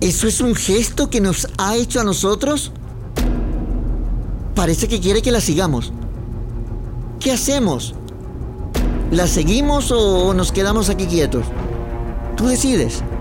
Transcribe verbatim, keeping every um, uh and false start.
¿Eso es un gesto que nos ha hecho a nosotros? Parece que quiere que la sigamos. ¿Qué hacemos? ¿La seguimos o nos quedamos aquí quietos? Tú decides.